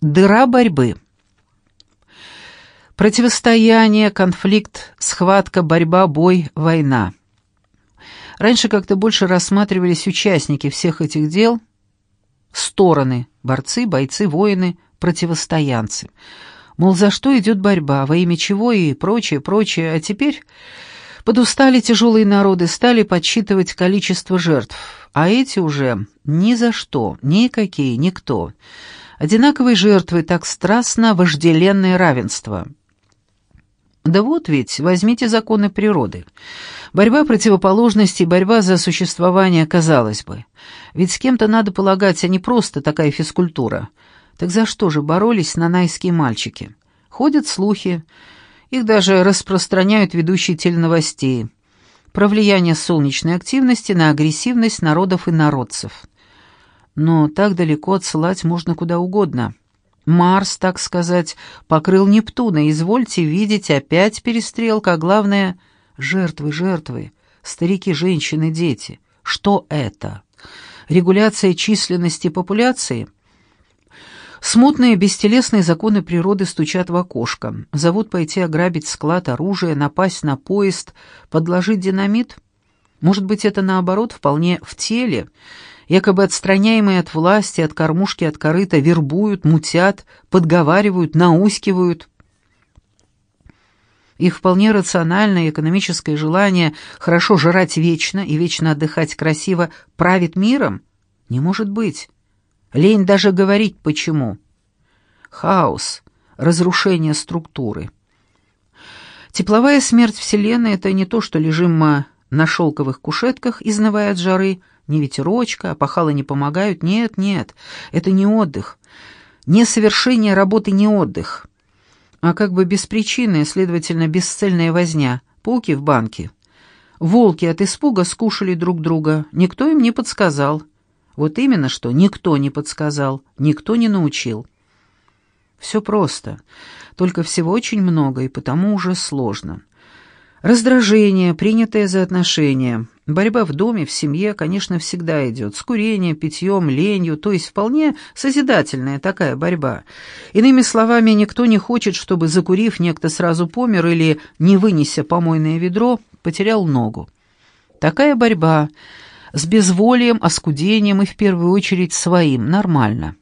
Дыра борьбы. Противостояние, конфликт, схватка, борьба, бой, война. Раньше как-то больше рассматривались участники всех этих дел, стороны, борцы, бойцы, воины, противостоянцы. Мол, за что идет борьба, во имя чего и прочее, прочее. А теперь подустали тяжелые народы, стали подсчитывать количество жертв. А эти уже ни за что, никакие, никто. Одинаковые жертвы, так страстно вожделенное равенство. Да вот ведь, возьмите законы природы. Борьба противоположностей, борьба за существование, казалось бы. Ведь с кем-то, надо полагать, а не просто такая физкультура. Так за что же боролись нанайские мальчики? Ходят слухи, их даже распространяют ведущие теленовостей, про влияние солнечной активности на агрессивность народов и народцев. Но так далеко отсылать можно куда угодно. Марс, так сказать, покрыл Нептуна, извольте видеть, опять перестрелка, а главное — жертвы, старики, женщины, дети. Что это? Регуляция численности популяции? Смутные бестелесные законы природы стучат в окошко, зовут пойти ограбить склад оружия, напасть на поезд, подложить динамит? Может быть, это наоборот, вполне в теле? Якобы отстраняемые от власти, от кормушки, от корыта, вербуют, мутят, подговаривают, наускивают. Их вполне рациональное экономическое желание хорошо жрать вечно и вечно отдыхать красиво правит миром? Не может быть. Лень даже говорить почему. Хаос, разрушение структуры. Тепловая смерть Вселенной — это не то, что лежим мы на шелковых кушетках, изнывая от жары, ни ветерочка, опахала не помогают. Нет, это не отдых. Несовершение работы не отдых, а как бы беспричинная, следовательно, бесцельная возня. Пауки в банке. Волки от испуга скушали друг друга. Никто им не подсказал. Вот именно что никто не подсказал, никто не научил. Все просто, только всего очень много, и потому уже сложно. Раздражение, принятое за отношения. Борьба в доме, в семье, конечно, всегда идет. С курением, питьем, ленью, то есть вполне созидательная такая борьба. Иными словами, никто не хочет, чтобы, закурив, некто сразу помер или, не вынеся помойное ведро, потерял ногу. Такая борьба с безволием, оскудением и, в первую очередь, своим, нормально.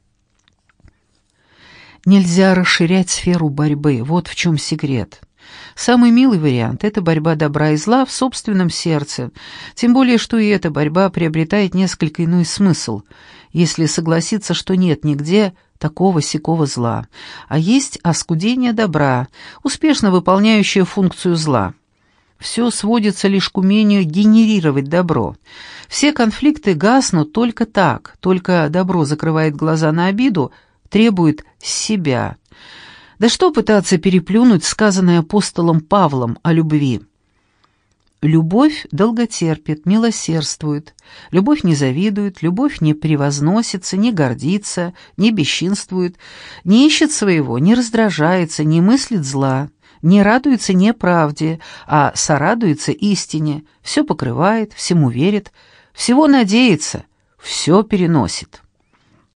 Нельзя расширять сферу борьбы, вот в чем секрет. Самый милый вариант — это борьба добра и зла в собственном сердце, тем более, что и эта борьба приобретает несколько иной смысл, если согласиться, что нет нигде такого-сякого зла, а есть оскудение добра, успешно выполняющее функцию зла. Все сводится лишь к умению генерировать добро. Все конфликты гаснут только так, только добро закрывает глаза на обиду, требует себя. Да что пытаться переплюнуть сказанное апостолом Павлом о любви? Любовь долготерпит, милосердствует, любовь не завидует, любовь не превозносится, не гордится, не бесчинствует, не ищет своего, не раздражается, не мыслит зла, не радуется неправде, а сорадуется истине, все покрывает, всему верит, всего надеется, все переносит.